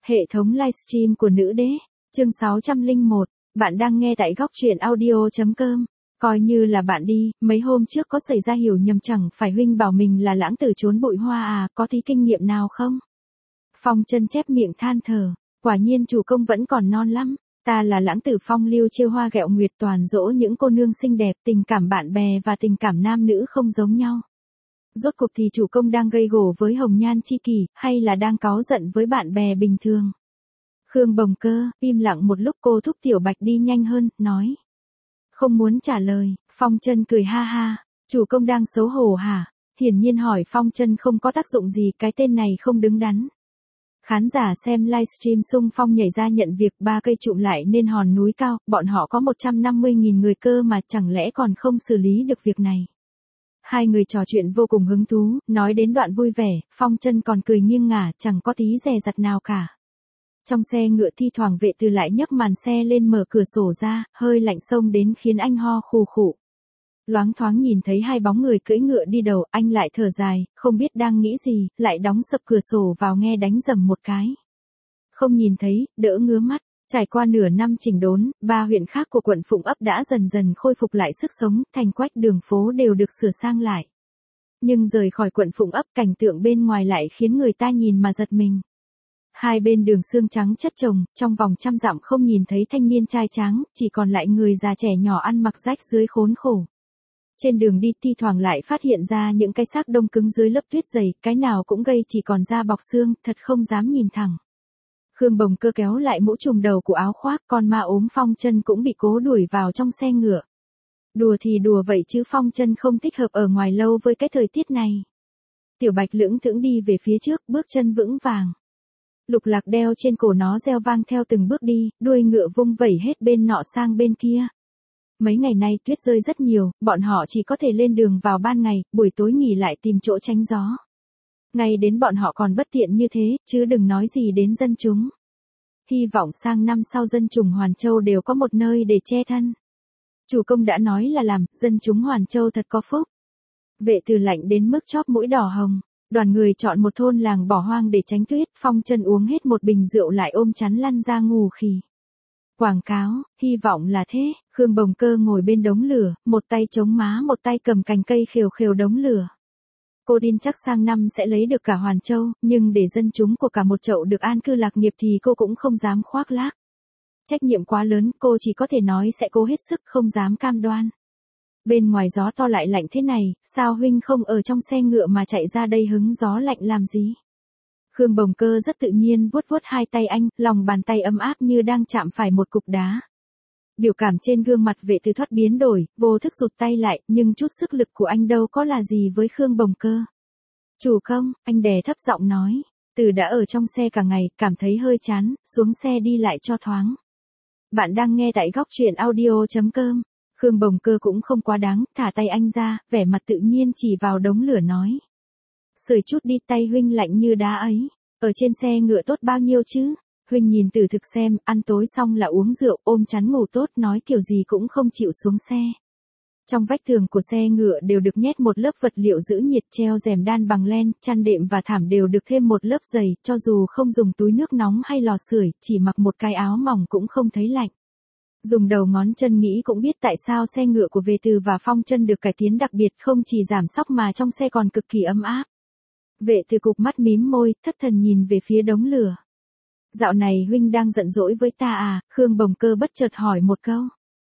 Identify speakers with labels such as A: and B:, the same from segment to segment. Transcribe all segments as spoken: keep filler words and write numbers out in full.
A: Hệ thống livestream của nữ đế, chương sáu trăm lẻ một, bạn đang nghe tại góc truyện audio.com. Coi như là bạn đi, mấy hôm trước có xảy ra hiểu nhầm chẳng phải huynh bảo mình là lãng tử trốn bụi hoa à, có tí kinh nghiệm nào không? Phong Chân chép miệng than thở, quả nhiên chủ công vẫn còn non lắm, ta là lãng tử phong lưu trêu hoa ghẹo nguyệt toàn dỗ những cô nương xinh đẹp, tình cảm bạn bè và tình cảm nam nữ không giống nhau. Rốt cuộc thì chủ công đang gây gổ với hồng nhan chi kỷ, hay là đang cáu giận với bạn bè bình thường? Khương Bồng Cơ, im lặng một lúc cô thúc Tiểu Bạch đi nhanh hơn, nói. Không muốn trả lời, Phong Chân cười ha ha, chủ công đang xấu hổ hả? Hiển nhiên hỏi Phong Chân không có tác dụng gì, cái tên này không đứng đắn. Khán giả xem livestream xung phong nhảy ra nhận việc ba cây trụm lại nên hòn núi cao, bọn họ có một trăm năm mươi nghìn người cơ mà chẳng lẽ còn không xử lý được việc này. Hai người trò chuyện vô cùng hứng thú, nói đến đoạn vui vẻ, Phong Chân còn cười nghiêng ngả, chẳng có tí dè dặt nào cả. Trong xe ngựa thi thoảng Vệ Từ lại nhấc màn xe lên mở cửa sổ ra, hơi lạnh xông đến khiến anh ho khù khụ. Loáng thoáng nhìn thấy hai bóng người cưỡi ngựa đi đầu, anh lại thở dài, không biết đang nghĩ gì, lại đóng sập cửa sổ vào nghe đánh rầm một cái. Không nhìn thấy, đỡ ngứa mắt. Trải qua nửa năm chỉnh đốn, ba huyện khác của quận Phụng Ấp đã dần dần khôi phục lại sức sống, thành quách đường phố đều được sửa sang lại. Nhưng rời khỏi quận Phụng Ấp, cảnh tượng bên ngoài lại khiến người ta nhìn mà giật mình. Hai bên đường xương trắng chất chồng, trong vòng trăm dặm không nhìn thấy thanh niên trai tráng, chỉ còn lại người già trẻ nhỏ ăn mặc rách dưới khốn khổ. Trên đường đi thi thoảng lại phát hiện ra những cái xác đông cứng dưới lớp tuyết dày, cái nào cũng gây chỉ còn da bọc xương, thật không dám nhìn thẳng. Khương Bồng Cơ kéo lại mũ trùm đầu của áo khoác, con ma ốm Phong Chân cũng bị cố đuổi vào trong xe ngựa. Đùa thì đùa vậy chứ Phong Chân không thích hợp ở ngoài lâu với cái thời tiết này. Tiểu Bạch lững thững đi về phía trước, bước chân vững vàng. Lục lạc đeo trên cổ nó reo vang theo từng bước đi, đuôi ngựa vung vẩy hết bên nọ sang bên kia. Mấy ngày nay tuyết rơi rất nhiều, bọn họ chỉ có thể lên đường vào ban ngày, buổi tối nghỉ lại tìm chỗ tránh gió. Ngay đến bọn họ còn bất tiện như thế, chứ đừng nói gì đến dân chúng. Hy vọng sang năm sau dân chúng Hoàn Châu đều có một nơi để che thân. Chủ công đã nói là làm, dân chúng Hoàn Châu thật có phúc. Vệ Từ lạnh đến mức chóp mũi đỏ hồng. Đoàn người chọn một thôn làng bỏ hoang để tránh tuyết, Phong Chân uống hết một bình rượu lại ôm chắn lăn ra ngủ khì. Quảng cáo, hy vọng là thế. Khương Bồng Cơ ngồi bên đống lửa, một tay chống má một tay cầm cành cây khều khều đống lửa. Cô tin chắc sang năm sẽ lấy được cả Hoàn Châu, nhưng để dân chúng của cả một chậu được an cư lạc nghiệp thì cô cũng không dám khoác lác. Trách nhiệm quá lớn, cô chỉ có thể nói sẽ cố hết sức, không dám cam đoan. Bên ngoài gió to lại lạnh thế này, sao huynh không ở trong xe ngựa mà chạy ra đây hứng gió lạnh làm gì? Khương Bồng Cơ rất tự nhiên vuốt vuốt hai tay anh, lòng bàn tay ấm áp như đang chạm phải một cục đá. Biểu cảm trên gương mặt Vệ Từ thoát biến đổi, vô thức rụt tay lại, nhưng chút sức lực của anh đâu có là gì với Khương Bồng Cơ. Chủ công, anh đè thấp giọng nói, Từ đã ở trong xe cả ngày, cảm thấy hơi chán, xuống xe đi lại cho thoáng. Bạn đang nghe tại góc truyện audio.com. Khương Bồng Cơ cũng không quá đáng, thả tay anh ra, vẻ mặt tự nhiên chỉ vào đống lửa nói. Sưởi chút đi, tay huynh lạnh như đá ấy, ở trên xe ngựa tốt bao nhiêu chứ? Huynh nhìn Từ thực xem, ăn tối xong là uống rượu, ôm chắn ngủ tốt, nói kiểu gì cũng không chịu xuống xe. Trong vách tường của xe ngựa đều được nhét một lớp vật liệu giữ nhiệt, treo rèm đan bằng len, chăn đệm và thảm đều được thêm một lớp dày, cho dù không dùng túi nước nóng hay lò sưởi, chỉ mặc một cái áo mỏng cũng không thấy lạnh. Dùng đầu ngón chân nghĩ cũng biết tại sao xe ngựa của Vệ Từ và Phong Chân được cải tiến đặc biệt, không chỉ giảm xóc mà trong xe còn cực kỳ ấm áp. Vệ Từ cụp mắt mím môi, thất thần nhìn về phía đống lửa. Dạo này huynh đang giận dỗi với ta à? Khương Bồng Cơ bất chợt hỏi một câu.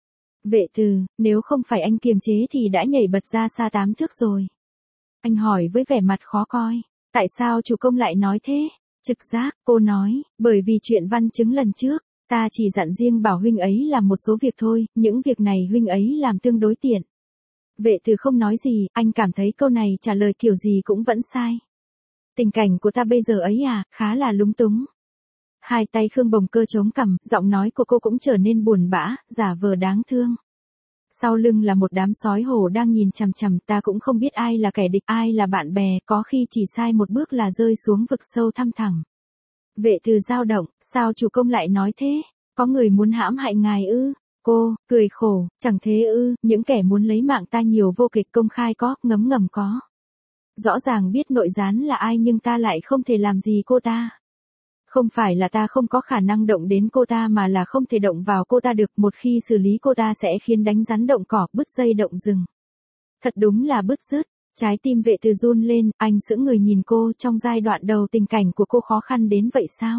A: Vệ Từ, nếu không phải anh kiềm chế thì đã nhảy bật ra xa tám thước rồi. Anh hỏi với vẻ mặt khó coi. Tại sao chủ công lại nói thế? Trực giác, cô nói, bởi vì chuyện văn chứng lần trước. Ta chỉ dặn riêng bảo huynh ấy làm một số việc thôi, những việc này huynh ấy làm tương đối tiện. Vệ Từ không nói gì, anh cảm thấy câu này trả lời kiểu gì cũng vẫn sai. Tình cảnh của ta bây giờ ấy à, khá là lúng túng. Hai tay Khương Bồng Cơ chống cằm, giọng nói của cô cũng trở nên buồn bã, giả vờ đáng thương. Sau lưng là một đám sói hổ đang nhìn chằm chằm, ta cũng không biết ai là kẻ địch, ai là bạn bè, có khi chỉ sai một bước là rơi xuống vực sâu thăm thẳm. Vệ Từ dao động, sao chủ công lại nói thế? Có người muốn hãm hại ngài ư? Cô, cười khổ, chẳng thế ư, những kẻ muốn lấy mạng ta nhiều vô kịch công khai có, ngấm ngầm có. Rõ ràng biết nội gián là ai nhưng ta lại không thể làm gì cô ta. Không phải là ta không có khả năng động đến cô ta mà là không thể động vào cô ta được, một khi xử lý cô ta sẽ khiến đánh rắn động cỏ, bứt dây động rừng. Thật đúng là bứt rứt, trái tim Vệ Từ run lên, anh sững người nhìn cô, trong giai đoạn đầu tình cảnh của cô khó khăn đến vậy sao?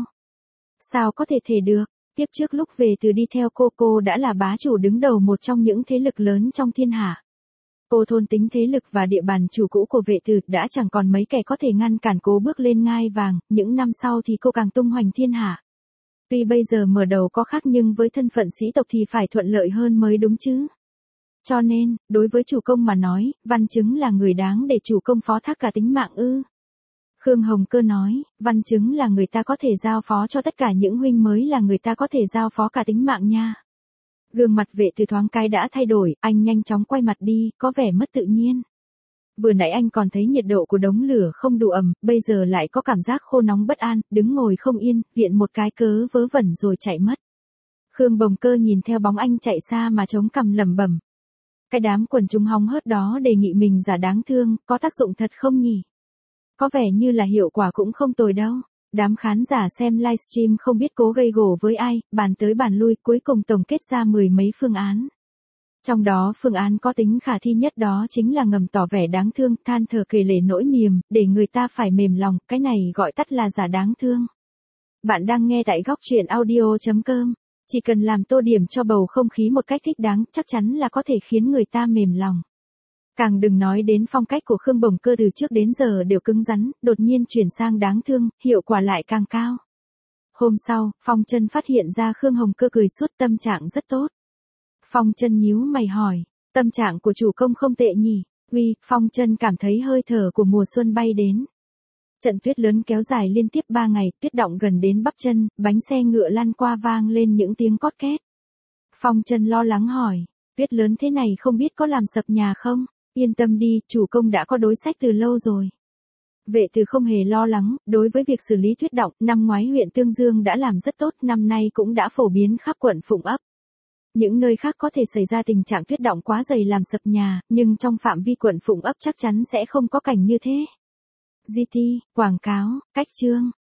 A: Sao có thể thể được, tiếp trước lúc Vệ Từ đi theo cô cô đã là bá chủ đứng đầu một trong những thế lực lớn trong thiên hạ. Cô thôn tính thế lực và địa bàn chủ cũ của Vệ Từ, đã chẳng còn mấy kẻ có thể ngăn cản cô bước lên ngai vàng, những năm sau thì cô càng tung hoành thiên hạ. Tuy bây giờ mở đầu có khác nhưng với thân phận sĩ tộc thì phải thuận lợi hơn mới đúng chứ. Cho nên, đối với chủ công mà nói, Văn Chứng là người đáng để chủ công phó thác cả tính mạng ư. Khương Hồng Cơ nói, Văn Chứng là người ta có thể giao phó cho tất cả những huynh mới là người ta có thể giao phó cả tính mạng nha. Gương mặt Vệ Từ thoáng cái đã thay đổi, anh nhanh chóng quay mặt đi, có vẻ mất tự nhiên. Vừa nãy anh còn thấy nhiệt độ của đống lửa không đủ ẩm, bây giờ lại có cảm giác khô nóng bất an, đứng ngồi không yên, viện một cái cớ vớ vẩn rồi chạy mất. Khương Bồng Cơ nhìn theo bóng anh chạy xa mà chống cằm lẩm bẩm. Cái đám quần chúng hóng hớt đó đề nghị mình giả đáng thương, có tác dụng thật không nhỉ? Có vẻ như là hiệu quả cũng không tồi đâu. Đám khán giả xem livestream không biết cố gây gổ với ai, bàn tới bàn lui, cuối cùng tổng kết ra mười mấy phương án. Trong đó phương án có tính khả thi nhất đó chính là ngầm tỏ vẻ đáng thương, than thở kể lể nỗi niềm, để người ta phải mềm lòng, cái này gọi tắt là giả đáng thương. Bạn đang nghe tại góc truyện audio chấm com. Chỉ cần làm tô điểm cho bầu không khí một cách thích đáng, chắc chắn là có thể khiến người ta mềm lòng. Càng đừng nói đến phong cách của Khương Bồng Cơ từ trước đến giờ đều cứng rắn, đột nhiên chuyển sang đáng thương, hiệu quả lại càng cao. Hôm sau, Phong Chân phát hiện ra Khương Hồng Cơ cười suốt, tâm trạng rất tốt. Phong Chân nhíu mày hỏi, tâm trạng của chủ công không tệ nhỉ? Uy, Phong Chân cảm thấy hơi thở của mùa xuân bay đến. Trận tuyết lớn kéo dài liên tiếp ba ngày, tuyết đọng gần đến bắp chân, bánh xe ngựa lăn qua vang lên những tiếng cót két. Phong Chân lo lắng hỏi, tuyết lớn thế này không biết có làm sập nhà không? Yên tâm đi, chủ công đã có đối sách từ lâu rồi. Vệ Từ không hề lo lắng, đối với việc xử lý tuyết đọng, năm ngoái huyện Tương Dương đã làm rất tốt, năm nay cũng đã phổ biến khắp quận Phụng Ấp. Những nơi khác có thể xảy ra tình trạng tuyết đọng quá dày làm sập nhà, nhưng trong phạm vi quận Phụng Ấp chắc chắn sẽ không có cảnh như thế. giê tê, quảng cáo, cách chương.